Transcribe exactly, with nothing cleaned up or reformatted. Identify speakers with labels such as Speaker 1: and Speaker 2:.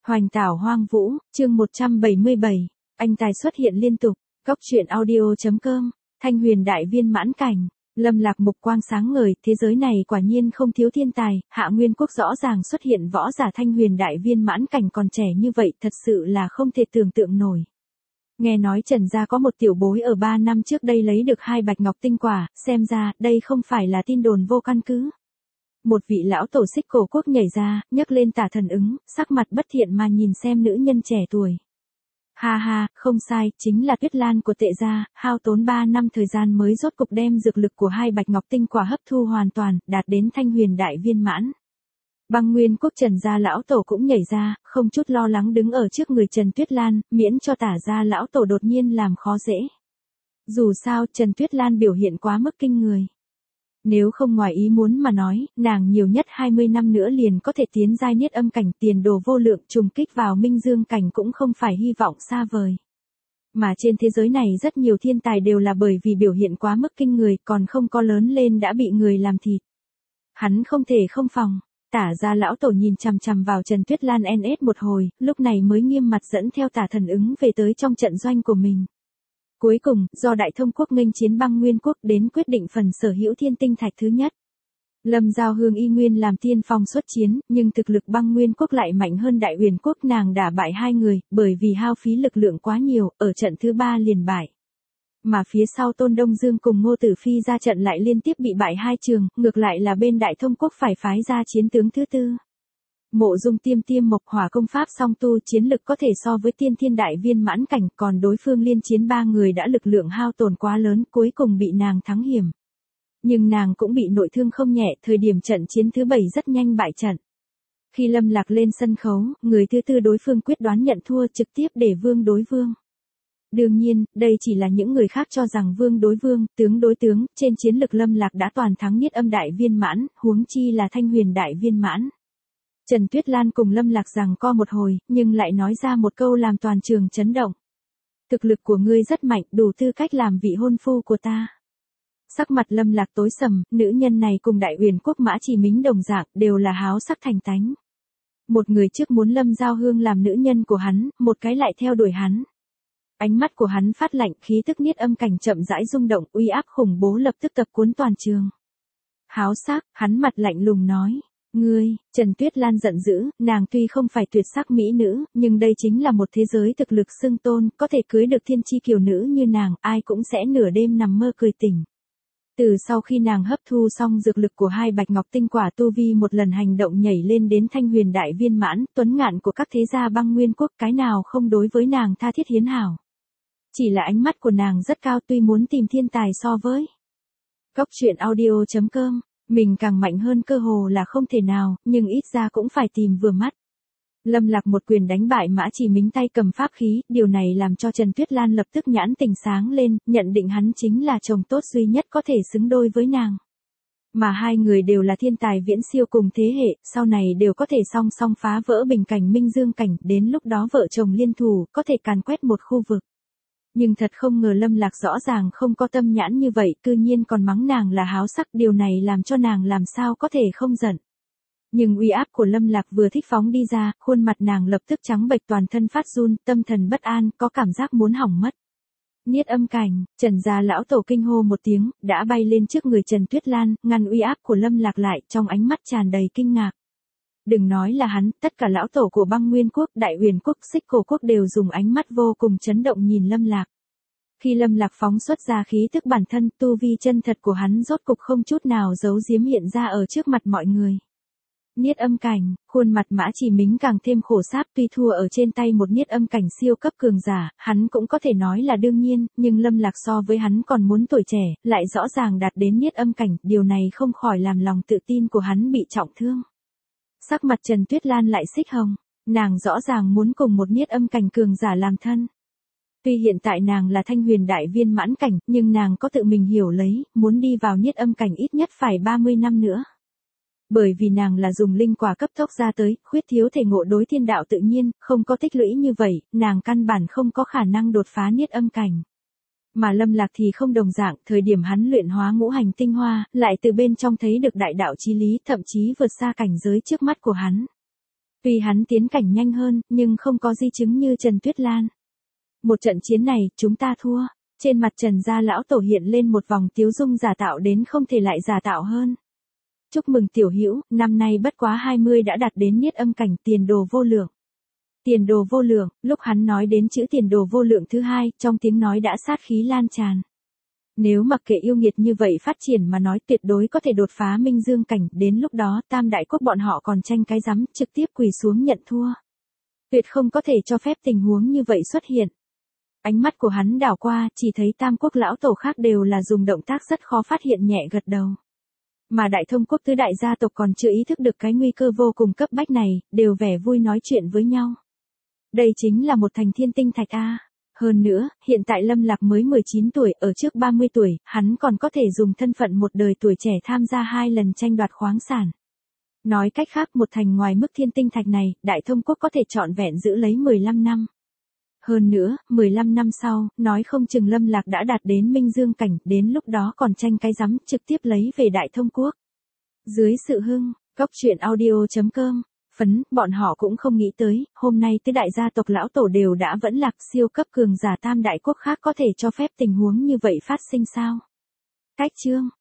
Speaker 1: Hoành tảo hoang vũ, chương một trăm bảy mươi bảy, anh tài xuất hiện liên tục, góc truyện audio.com, Thanh Huyền đại viên mãn cảnh, Lâm Lạc mục quang sáng ngời, thế giới này quả nhiên không thiếu thiên tài, Hạ Nguyên Quốc rõ ràng xuất hiện võ giả Thanh Huyền đại viên mãn cảnh còn trẻ như vậy, thật sự là không thể tưởng tượng nổi. Nghe nói Trần gia có một tiểu bối ở ba năm trước đây lấy được hai bạch ngọc tinh quả, xem ra đây không phải là tin đồn vô căn cứ. Một vị lão tổ Xích Cổ Quốc nhảy ra, nhấc lên Tả Thần Ứng, sắc mặt bất thiện mà nhìn xem nữ nhân trẻ tuổi. Ha ha, không sai, chính là Tuyết Lan của Tệ gia, hao tốn ba năm thời gian mới rốt cục đem dược lực của hai bạch ngọc tinh quả hấp thu hoàn toàn, đạt đến Thanh Huyền đại viên mãn. Băng Nguyên Quốc Trần gia lão tổ cũng nhảy ra, không chút lo lắng đứng ở trước người Trần Tuyết Lan, miễn cho Tả gia lão tổ đột nhiên làm khó dễ. Dù sao, Trần Tuyết Lan biểu hiện quá mức kinh người. Nếu không ngoài ý muốn mà nói, nàng nhiều nhất hai mươi năm nữa liền có thể tiến giai niết âm cảnh, tiền đồ vô lượng, trùng kích vào minh dương cảnh cũng không phải hy vọng xa vời. Mà trên thế giới này rất nhiều thiên tài đều là bởi vì biểu hiện quá mức kinh người, còn không có lớn lên đã bị người làm thịt. Hắn không thể không phòng. Tả gia lão tổ nhìn chằm chằm vào Trần Tuyết Lan en ét một hồi, lúc này mới nghiêm mặt dẫn theo Tả Thần Ứng về tới trong trận doanh của mình. Cuối cùng, do Đại Thông Quốc nghênh chiến Băng Nguyên Quốc đến quyết định phần sở hữu thiên tinh thạch thứ nhất. Lâm Giao Hương y nguyên làm tiên phong xuất chiến, nhưng thực lực Băng Nguyên Quốc lại mạnh hơn Đại Uyển Quốc, nàng đả bại hai người, bởi vì hao phí lực lượng quá nhiều, ở trận thứ ba liền bại. Mà phía sau Tôn Đông Dương cùng Ngô Tử Phi ra trận lại liên tiếp bị bại hai trường, ngược lại là bên Đại Thông Quốc phải phái ra chiến tướng thứ tư. Mộ Dung Tiêm Tiêm Mộc Hỏa công pháp song tu, chiến lực có thể so với tiên thiên đại viên mãn cảnh, còn đối phương liên chiến ba người đã lực lượng hao tổn quá lớn, cuối cùng bị nàng thắng hiểm. Nhưng nàng cũng bị nội thương không nhẹ, thời điểm trận chiến thứ bảy rất nhanh bại trận. Khi Lâm Lạc lên sân khấu, người thứ tư đối phương quyết đoán nhận thua, trực tiếp để vương đối vương. Đương nhiên, đây chỉ là những người khác cho rằng vương đối vương, tướng đối tướng, trên chiến lực Lâm Lạc đã toàn thắng niết âm đại viên mãn, huống chi là Thanh Huyền đại viên mãn. Trần Tuyết Lan cùng Lâm Lạc giằng co một hồi, nhưng lại nói ra một câu làm toàn trường chấn động. Thực lực của ngươi rất mạnh, đủ tư cách làm vị hôn phu của ta. Sắc mặt Lâm Lạc tối sầm, nữ nhân này cùng Đại Uyển Quốc Mã Chỉ Mính đồng dạng, đều là háo sắc thành tánh. Một người trước muốn Lâm Giao Hương làm nữ nhân của hắn, một cái lại theo đuổi hắn. Ánh mắt của hắn phát lạnh, khí tức niết âm cảnh chậm rãi rung động, uy áp khủng bố lập tức tập cuốn toàn trường. Háo sắc, hắn mặt lạnh lùng nói. Ngươi, Trần Tuyết Lan giận dữ, nàng tuy không phải tuyệt sắc mỹ nữ, nhưng đây chính là một thế giới thực lực xưng tôn, có thể cưới được thiên chi kiều nữ như nàng, ai cũng sẽ nửa đêm nằm mơ cười tỉnh. Từ sau khi nàng hấp thu xong dược lực của hai bạch ngọc tinh quả, tu vi một lần hành động nhảy lên đến Thanh Huyền đại viên mãn, tuấn ngạn của các thế gia Băng Nguyên Quốc, cái nào không đối với nàng tha thiết hiến hảo. Chỉ là ánh mắt của nàng rất cao, tuy muốn tìm thiên tài so với góc truyện audio.com, mình càng mạnh hơn cơ hồ là không thể nào, nhưng ít ra cũng phải tìm vừa mắt. Lâm Lạc một quyền đánh bại Mã Chỉ Mính tay cầm pháp khí, điều này làm cho Trần Tuyết Lan lập tức nhãn tình sáng lên, nhận định hắn chính là chồng tốt duy nhất có thể xứng đôi với nàng. Mà hai người đều là thiên tài viễn siêu cùng thế hệ, sau này đều có thể song song phá vỡ bình cảnh minh dương cảnh, đến lúc đó vợ chồng liên thủ, có thể càn quét một khu vực. Nhưng thật không ngờ Lâm Lạc rõ ràng không có tâm nhãn như vậy, cư nhiên còn mắng nàng là háo sắc, điều này làm cho nàng làm sao có thể không giận. Nhưng uy áp của Lâm Lạc vừa thích phóng đi ra, khuôn mặt nàng lập tức trắng bệch, toàn thân phát run, tâm thần bất an, có cảm giác muốn hỏng mất. Niết âm cảnh, Trần gia lão tổ kinh hô một tiếng, đã bay lên trước người Trần Tuyết Lan, ngăn uy áp của Lâm Lạc lại, trong ánh mắt tràn đầy kinh ngạc. Đừng nói là hắn, tất cả lão tổ của Băng Nguyên Quốc, Đại Uyển Quốc, Xích Cổ Quốc đều dùng ánh mắt vô cùng chấn động nhìn Lâm Lạc. Khi Lâm Lạc phóng xuất ra khí tức bản thân, tu vi chân thật của hắn rốt cục không chút nào giấu giếm hiện ra ở trước mặt mọi người. Niết âm cảnh, khuôn mặt Mã Chỉ Mính càng thêm khổ sáp, tuy thua ở trên tay một niết âm cảnh siêu cấp cường giả, hắn cũng có thể nói là đương nhiên, nhưng Lâm Lạc so với hắn còn muốn tuổi trẻ, lại rõ ràng đạt đến niết âm cảnh, điều này không khỏi làm lòng tự tin của hắn bị trọng thương. Sắc mặt Trần Tuyết Lan lại xích hồng, nàng rõ ràng muốn cùng một niết âm cảnh cường giả làm thân. Tuy hiện tại nàng là Thanh Huyền đại viên mãn cảnh, nhưng nàng có tự mình hiểu lấy, muốn đi vào niết âm cảnh ít nhất phải ba mươi năm nữa. Bởi vì nàng là dùng linh quả cấp tốc ra tới, khuyết thiếu thể ngộ đối thiên đạo tự nhiên, không có tích lũy như vậy, nàng căn bản không có khả năng đột phá niết âm cảnh. Mà Lâm Lạc thì không đồng dạng, thời điểm hắn luyện hóa ngũ hành tinh hoa, lại từ bên trong thấy được đại đạo chí lý, thậm chí vượt xa cảnh giới trước mắt của hắn. Tuy hắn tiến cảnh nhanh hơn, nhưng không có di chứng như Trần Tuyết Lan. Một trận chiến này, chúng ta thua. Trên mặt Trần gia lão tổ hiện lên một vòng tiếu dung giả tạo đến không thể lại giả tạo hơn. Chúc mừng tiểu hữu, năm nay bất quá hai mươi đã đạt đến niết âm cảnh, tiền đồ vô lượng. Tiền đồ vô lượng, lúc hắn nói đến chữ tiền đồ vô lượng thứ hai, trong tiếng nói đã sát khí lan tràn. Nếu mặc kệ yêu nghiệt như vậy phát triển mà nói tuyệt đối có thể đột phá minh dương cảnh, đến lúc đó tam đại quốc bọn họ còn tranh cái rắm, trực tiếp quỳ xuống nhận thua. Tuyệt không có thể cho phép tình huống như vậy xuất hiện. Ánh mắt của hắn đảo qua, chỉ thấy tam quốc lão tổ khác đều là dùng động tác rất khó phát hiện nhẹ gật đầu. Mà đại thông quốc tứ đại gia tộc còn chưa ý thức được cái nguy cơ vô cùng cấp bách này, đều vẻ vui nói chuyện với nhau. Đây chính là một thành thiên tinh thạch a. Hơn nữa, hiện tại Lâm Lạc mới mười chín tuổi, ở trước ba mươi tuổi, hắn còn có thể dùng thân phận một đời tuổi trẻ tham gia hai lần tranh đoạt khoáng sản. Nói cách khác, một thành ngoài mức thiên tinh thạch này, đại thông quốc có thể trọn vẹn giữ lấy mười lăm năm. Hơn nữa, mười lăm năm sau, nói không chừng Lâm Lạc đã đạt đến minh dương cảnh, đến lúc đó còn tranh cái rắm, trực tiếp lấy về đại thông quốc. Dưới sự hưng, góc truyện audio chấm com, phấn, bọn họ cũng không nghĩ tới, hôm nay tứ đại gia tộc lão tổ đều đã vẫn lạc, siêu cấp cường giả tam đại quốc khác có thể cho phép tình huống như vậy phát sinh sao? Cách chương